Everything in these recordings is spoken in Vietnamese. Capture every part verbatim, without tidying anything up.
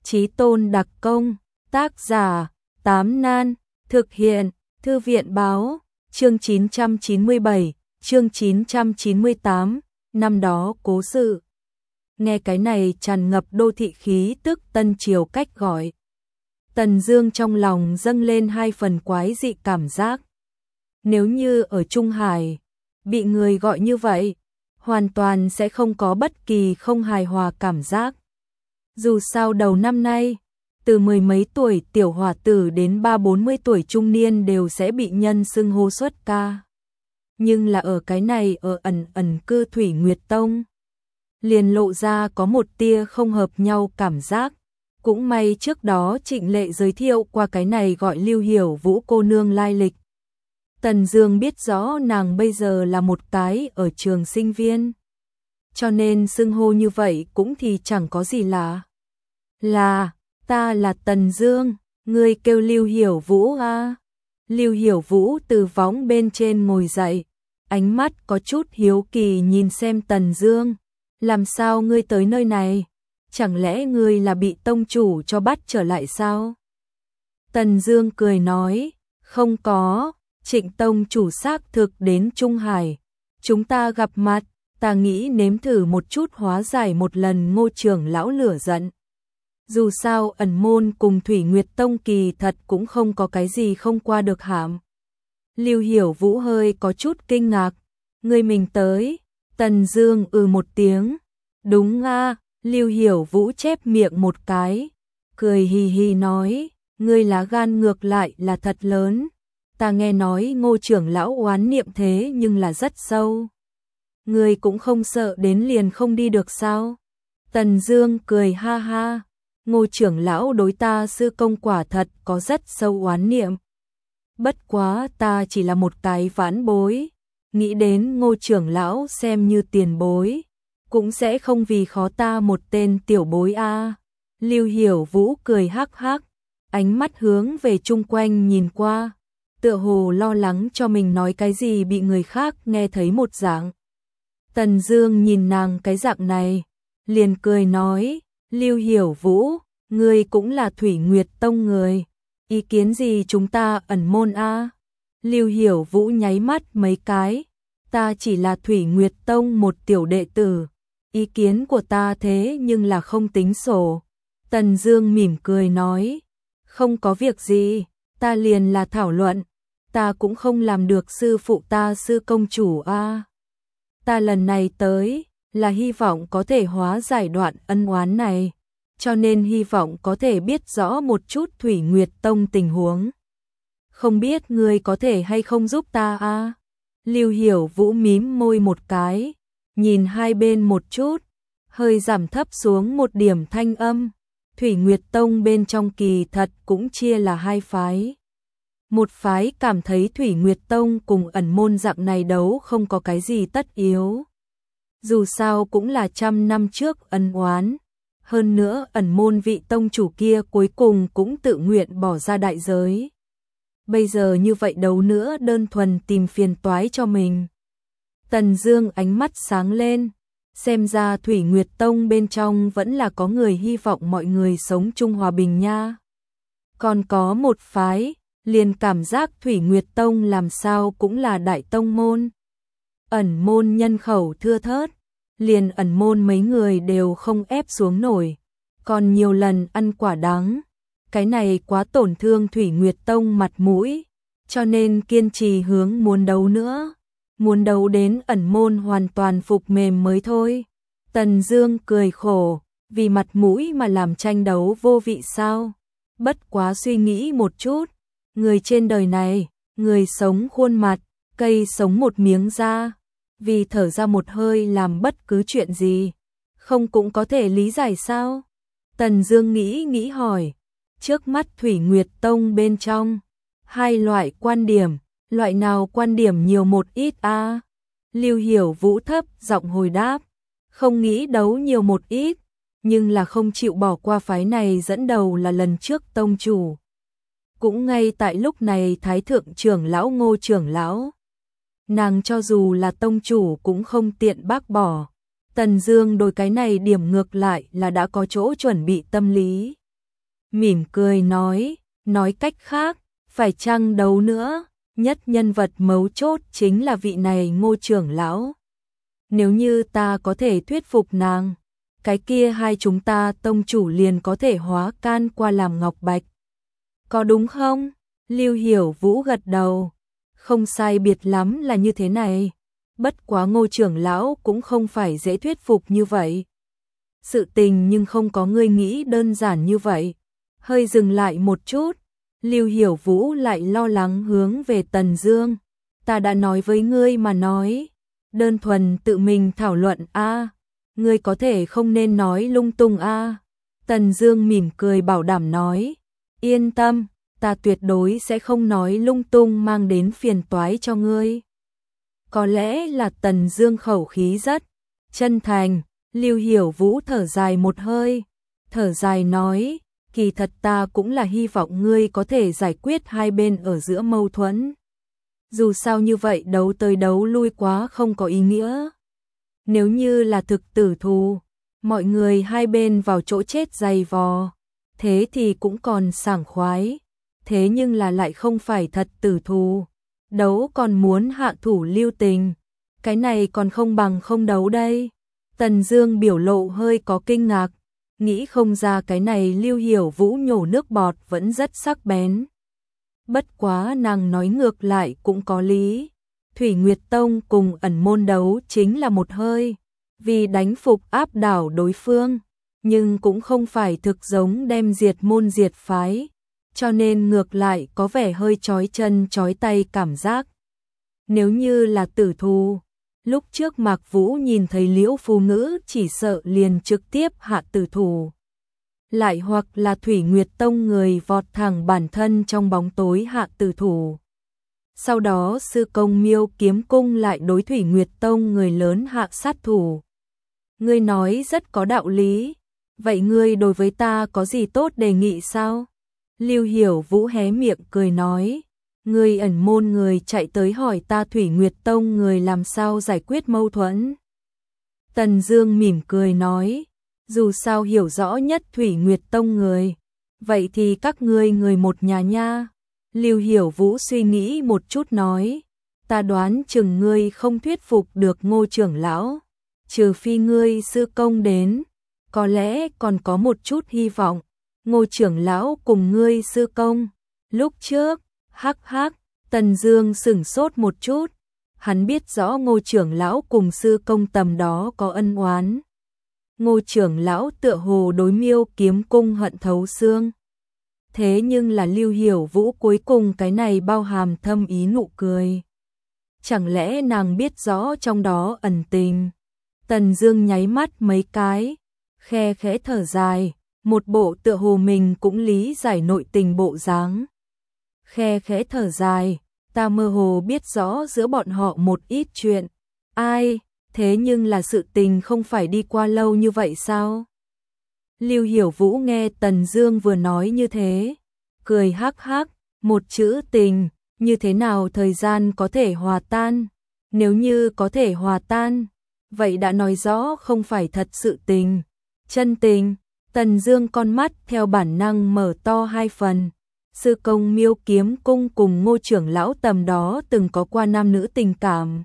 Chí tôn đặc công, tác giả, Tám Nan, thực hiện, Thư viện báo, chương chín trăm chín mươi bảy, chương chín trăm chín mươi tám, năm đó cố sự. Nghe cái này tràn ngập đô thị khí tức tân triều cách gọi. Tần Dương trong lòng dâng lên hai phần quái dị cảm giác. Nếu như ở Trung Hải, bị người gọi như vậy, hoàn toàn sẽ không có bất kỳ không hài hòa cảm giác. Dù sao đầu năm nay, từ mười mấy tuổi tiểu hòa tử đến ba bốn mươi tuổi trung niên đều sẽ bị nhân xưng hô xuất ca. Nhưng là ở cái này ở ẩn ẩn cư Thủy Nguyệt Tông, liền lộ ra có một tia không hợp nhau cảm giác. Cũng may trước đó Trịnh Lệ giới thiệu qua cái này gọi Lưu Hiểu Vũ cô nương lai lịch. Tần Dương biết rõ nàng bây giờ là một cái ở trường sinh viên, cho nên xưng hô như vậy cũng thì chẳng có gì lạ. Là, ta là Tần Dương, ngươi kêu Lưu Hiểu Vũ à? Lưu Hiểu Vũ từ võng bên trên ngồi dậy, ánh mắt có chút hiếu kỳ nhìn xem Tần Dương. Làm sao ngươi tới nơi này? Chẳng lẽ ngươi là bị tông chủ cho bắt trở lại sao? Tần Dương cười nói, không có, Trịnh tông chủ xác thực đến Trung Hải. Chúng ta gặp mặt, ta nghĩ nếm thử một chút hóa giải một lần Ngô trưởng lão lửa giận. Dù sao ẩn môn cùng Thủy Nguyệt Tông kỳ thật cũng không có cái gì không qua được hàm. Lưu Hiểu Vũ hơi có chút kinh ngạc, ngươi mình tới. Tần Dương ừ một tiếng, đúng a. Lưu Hiểu Vũ chép miệng một cái, cười hì hì nói, ngươi lá gan ngược lại là thật lớn. Ta nghe nói Ngô trưởng lão oán niệm thế nhưng là rất sâu. Ngươi cũng không sợ đến liền không đi được sao? Tần Dương cười ha ha, Ngô trưởng lão đối ta sư công quả thật có rất sâu oán niệm. Bất quá ta chỉ là một cái vãn bối, nghĩ đến Ngô trưởng lão xem như tiền bối, cũng sẽ không vì khó ta một tên tiểu bối a. À. Lưu Hiểu Vũ cười hắc hắc, ánh mắt hướng về chung quanh nhìn qua, tựa hồ lo lắng cho mình nói cái gì bị người khác nghe thấy một dạng. Tần Dương nhìn nàng cái dạng này, liền cười nói, Lưu Hiểu Vũ, ngươi cũng là Thủy Nguyệt Tông người, ý kiến gì chúng ta ẩn môn a? À? Lưu Hiểu Vũ nháy mắt mấy cái, ta chỉ là Thủy Nguyệt Tông một tiểu đệ tử, ý kiến của ta thế nhưng là không tính sổ. Tần Dương mỉm cười nói, không có việc gì, ta liền là thảo luận, ta cũng không làm được sư phụ ta sư công chủ a. À. Ta lần này tới là hy vọng có thể hóa giải đoạn ân oán này, cho nên hy vọng có thể biết rõ một chút Thủy Nguyệt Tông tình huống. Không biết ngươi có thể hay không giúp ta a? À? Lưu Hiểu Vũ mím môi một cái, nhìn hai bên một chút, hơi giảm thấp xuống một điểm thanh âm. Thủy Nguyệt Tông bên trong kỳ thật cũng chia là hai phái. Một phái cảm thấy Thủy Nguyệt Tông cùng ẩn môn dạng này đấu không có cái gì tất yếu. Dù sao cũng là trăm năm trước ân oán. Hơn nữa ẩn môn vị tông chủ kia cuối cùng cũng tự nguyện bỏ ra đại giới. Bây giờ như vậy đấu nữa đơn thuần tìm phiền toái cho mình. Tần Dương ánh mắt sáng lên, xem ra Thủy Nguyệt Tông bên trong vẫn là có người hy vọng mọi người sống chung hòa bình nha. Còn có một phái, liền cảm giác Thủy Nguyệt Tông làm sao cũng là đại tông môn. Ẩn môn nhân khẩu thưa thớt, liền ẩn môn mấy người đều không ép xuống nổi, còn nhiều lần ăn quả đắng. Cái này quá tổn thương Thủy Nguyệt Tông mặt mũi, cho nên kiên trì hướng muốn đấu nữa. Muốn đấu đến ẩn môn hoàn toàn phục mềm mới thôi. Tần Dương cười khổ, vì mặt mũi mà làm tranh đấu vô vị sao? Bất quá suy nghĩ một chút, người trên đời này, người sống khuôn mặt, cây sống một miếng da, vì thở ra một hơi làm bất cứ chuyện gì, không cũng có thể lý giải sao? Tần Dương nghĩ nghĩ hỏi, trước mắt Thủy Nguyệt Tông bên trong, hai loại quan điểm, loại nào quan điểm nhiều một ít a? À? Lưu Hiểu Vũ thấp giọng hồi đáp, không nghĩ đấu nhiều một ít, nhưng là không chịu bỏ qua phái này dẫn đầu là lần trước tông chủ. Cũng ngay tại lúc này Thái thượng trưởng lão Ngô trưởng lão, nàng cho dù là tông chủ cũng không tiện bác bỏ. Tần Dương đối cái này điểm ngược lại là đã có chỗ chuẩn bị tâm lý. mỉm cười nói, nói cách khác, phải chăng đấu nữa, nhất nhân vật mấu chốt chính là vị này Ngô trưởng lão. Nếu như ta có thể thuyết phục nàng, cái kia hai chúng ta tông chủ liền có thể hóa can qua làm ngọc bạch. Có đúng không? Lưu Hiểu Vũ gật đầu. Không sai biệt lắm là như thế này. Bất quá Ngô trưởng lão cũng không phải dễ thuyết phục như vậy. Sự tình nhưng không có ngươi nghĩ đơn giản như vậy. Hơi dừng lại một chút, Lưu Hiểu Vũ lại lo lắng hướng về Tần Dương. Ta đã nói với ngươi mà nói, đơn thuần tự mình thảo luận a, ngươi có thể không nên nói lung tung a. Tần Dương mỉm cười bảo đảm nói, yên tâm, ta tuyệt đối sẽ không nói lung tung mang đến phiền toái cho ngươi. Có lẽ là Tần Dương khẩu khí rất chân thành, Lưu Hiểu Vũ thở dài một hơi, thở dài nói, kỳ thật ta cũng là hy vọng ngươi có thể giải quyết hai bên ở giữa mâu thuẫn. Dù sao như vậy đấu tới đấu lui quá không có ý nghĩa. Nếu như là thực tử thù, mọi người hai bên vào chỗ chết dày vò, thế thì cũng còn sảng khoái. Thế nhưng là lại không phải thật tử thù, đấu còn muốn hạ thủ lưu tình, cái này còn không bằng không đấu đây. Tần Dương biểu lộ hơi có kinh ngạc, nghĩ không ra cái này Lưu Hiểu Vũ nhổ nước bọt vẫn rất sắc bén. Bất quá nàng nói ngược lại cũng có lý. Thủy Nguyệt Tông cùng ẩn môn đấu chính là một hơi, vì đánh phục áp đảo đối phương, nhưng cũng không phải thực giống đem diệt môn diệt phái, cho nên ngược lại có vẻ hơi chói chân chói tay cảm giác. Nếu như là tử thù, lúc trước Mạc Vũ nhìn thấy Liễu Phù Ngữ chỉ sợ liền trực tiếp hạ tử thủ. Lại hoặc là Thủy Nguyệt Tông người vọt thẳng bản thân trong bóng tối hạ tử thủ. Sau đó sư công Miêu Kiếm Cung lại đối Thủy Nguyệt Tông người lớn hạ sát thủ. Ngươi nói rất có đạo lý, vậy ngươi đối với ta có gì tốt đề nghị sao? Lưu Hiểu Vũ hé miệng cười nói, ngươi ẩn môn người chạy tới hỏi ta Thủy Nguyệt Tông người làm sao giải quyết mâu thuẫn. Tần Dương mỉm cười nói, dù sao hiểu rõ nhất Thủy Nguyệt Tông người, vậy thì các ngươi người một nhà nha. Lưu Hiểu Vũ suy nghĩ một chút nói, ta đoán chừng ngươi không thuyết phục được Ngô trưởng lão, trừ phi ngươi sư công đến, có lẽ còn có một chút hy vọng. Ngô trưởng lão cùng ngươi sư công, lúc trước, hắc hắc, Tần Dương sững sốt một chút, hắn biết rõ Ngô trưởng lão cùng sư công tầm đó có ân oán. Ngô trưởng lão tựa hồ đối Miêu Kiếm Cung hận thấu xương. Thế nhưng là Lưu Hiểu Vũ cuối cùng cái này bao hàm thâm ý nụ cười. Chẳng lẽ nàng biết rõ trong đó ẩn tình? Tần Dương nháy mắt mấy cái, khe khẽ thở dài, một bộ tựa hồ mình cũng lý giải nội tình bộ dáng. Khe khẽ thở dài, ta mơ hồ biết rõ giữa bọn họ một ít chuyện. Ai, thế nhưng là sự tình không phải đi qua lâu như vậy sao? Lưu Hiểu Vũ nghe Tần Dương vừa nói như thế, cười hắc hắc, một chữ tình, như thế nào thời gian có thể hòa tan? Nếu như có thể hòa tan, vậy đã nói rõ không phải thật sự tình, chân tình. Tần Dương con mắt theo bản năng mở to hai phần. Sư công Miêu Kiếm Cung cùng Ngô trưởng lão tầm đó từng có qua nam nữ tình cảm.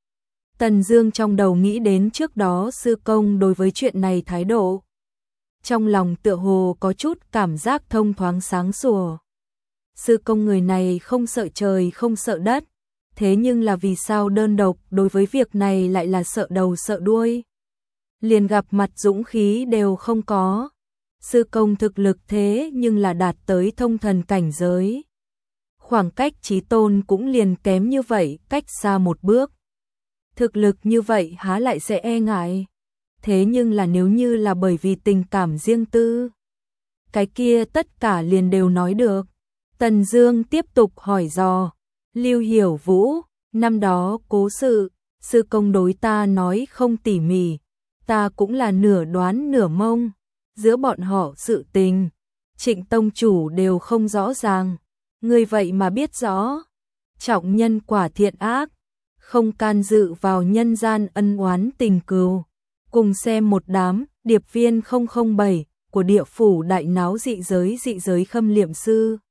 Tần Dương trong đầu nghĩ đến trước đó sư công đối với chuyện này thái độ. Trong lòng tựa hồ có chút cảm giác thông thoáng sáng sủa. Sư công người này không sợ trời không sợ đất, thế nhưng là vì sao đơn độc đối với việc này lại là sợ đầu sợ đuôi? Liền gặp mặt dũng khí đều không có. Sư công thực lực thế nhưng là đạt tới thông thần cảnh giới. Khoảng cách chí tôn cũng liền kém như vậy, cách xa một bước. Thực lực như vậy há lại sẽ e ngại. Thế nhưng là nếu như là bởi vì tình cảm riêng tư, cái kia tất cả liền đều nói được. Tần Dương tiếp tục hỏi dò, Lưu Hiểu Vũ, năm đó cố sự, sư công đối ta nói không tỉ mỉ, ta cũng là nửa đoán nửa mông. Giữa bọn họ sự tình, Trịnh tông chủ đều không rõ ràng, ngươi vậy mà biết rõ. Trọng nhân quả thiện ác, không can dự vào nhân gian ân oán tình cừu. Cùng xem một đám điệp viên không không bảy, của địa phủ đại náo dị giới dị giới khâm liệm sư.